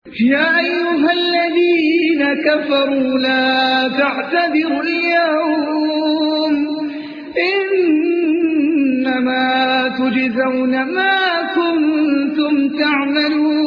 يا أيها الذين كفروا لا تعتذروا اليوم إنما تجزون ما كنتم تعملون